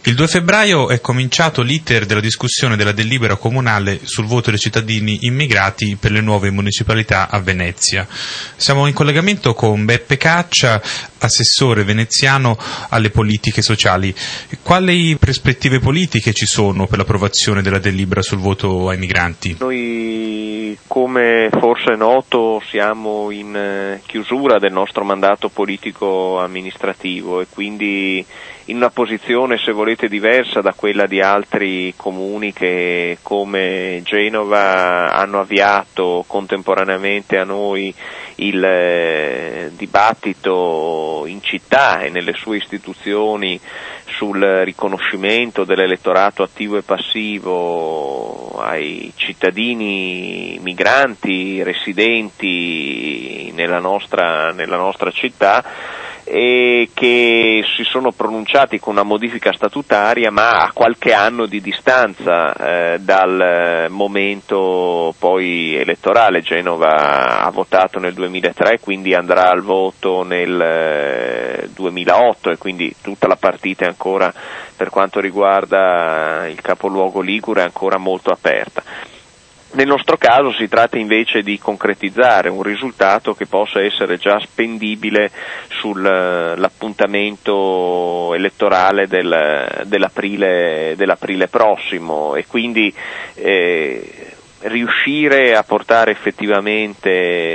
Il 2 febbraio è cominciato l'iter della discussione della delibera comunale sul voto dei cittadini immigrati per le nuove municipalità a Venezia. Siamo in collegamento con Beppe Caccia, assessore veneziano alle politiche sociali. Quali prospettive politiche ci sono per l'approvazione della delibera sul voto ai migranti? Noi, come forse è noto, siamo in chiusura del nostro mandato politico-amministrativo e quindi in una posizione, se volete, diversa da quella di altri comuni che, come Genova, hanno avviato contemporaneamente a noi il dibattito in città e nelle sue istituzioni sul riconoscimento dell'elettorato attivo e passivo ai cittadini migranti residenti nella nostra città, e che si sono pronunciati con una modifica statutaria ma a qualche anno di distanza dal momento poi elettorale. Genova ha votato nel 2003, quindi andrà al voto nel 2008 e quindi tutta la partita è ancora, per quanto riguarda il capoluogo ligure, è ancora molto aperta. Nel nostro caso si tratta invece di concretizzare un risultato che possa essere già spendibile sull'appuntamento elettorale dell'aprile prossimo e quindi riuscire a portare effettivamente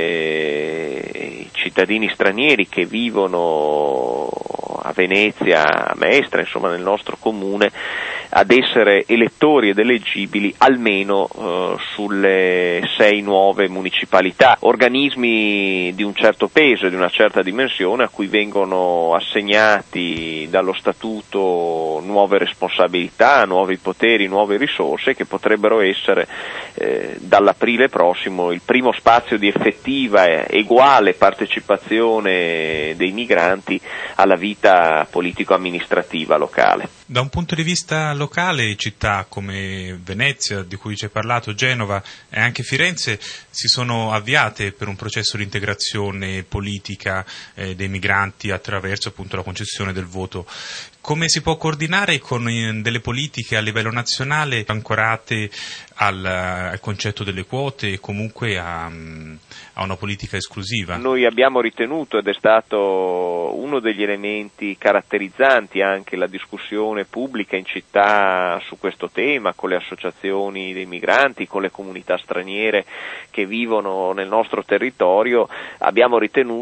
i cittadini stranieri che vivono a Venezia, a Mestre, insomma nel nostro comune, ad essere elettori ed eleggibili almeno sulle 6 nuove municipalità, organismi di un certo peso e di una certa dimensione a cui vengono assegnati dallo statuto nuove responsabilità, nuovi poteri, nuove risorse che potrebbero essere dall'aprile prossimo il primo spazio di effettiva e uguale partecipazione dei migranti alla vita politico-amministrativa locale. Da un punto di vista locale, città come Venezia, di cui ci hai parlato, Genova e anche Firenze si sono avviate per un processo di integrazione politica dei migranti attraverso appunto la concessione del voto. Come si può coordinare con delle politiche a livello nazionale ancorate al concetto delle quote e comunque a una politica esclusiva? Noi abbiamo ritenuto, ed è stato uno degli elementi caratterizzanti anche la discussione pubblica in città su questo tema, con le associazioni dei migranti, con le comunità straniere che vivono nel nostro territorio, abbiamo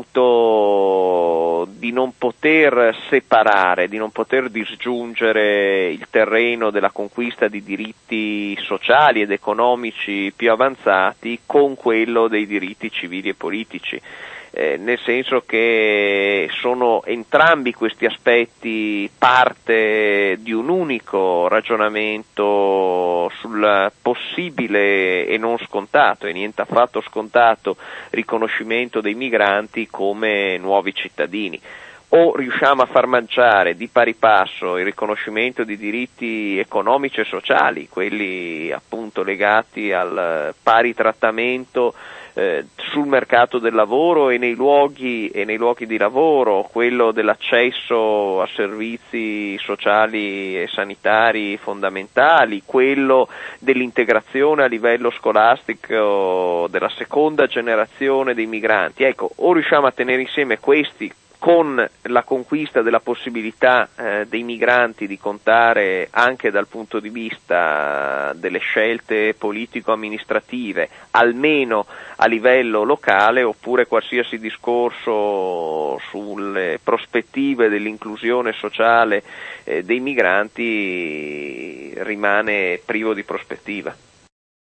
ritenuto di non poter separare, di non poter disgiungere il terreno della conquista di diritti sociali ed economici più avanzati con quello dei diritti civili e politici. Nel senso che sono entrambi questi aspetti parte di un unico ragionamento sul possibile e non scontato e niente affatto scontato riconoscimento dei migranti come nuovi cittadini. O riusciamo a far manciare di pari passo il riconoscimento di diritti economici e sociali, quelli appunto legati al pari trattamento sul mercato del lavoro e nei luoghi di lavoro, quello dell'accesso a servizi sociali e sanitari fondamentali, quello dell'integrazione a livello scolastico della seconda generazione dei migranti. Ecco, o riusciamo a tenere insieme questi con la conquista della possibilità dei migranti di contare anche dal punto di vista delle scelte politico-amministrative, almeno a livello locale, oppure qualsiasi discorso sulle prospettive dell'inclusione sociale dei migranti rimane privo di prospettiva.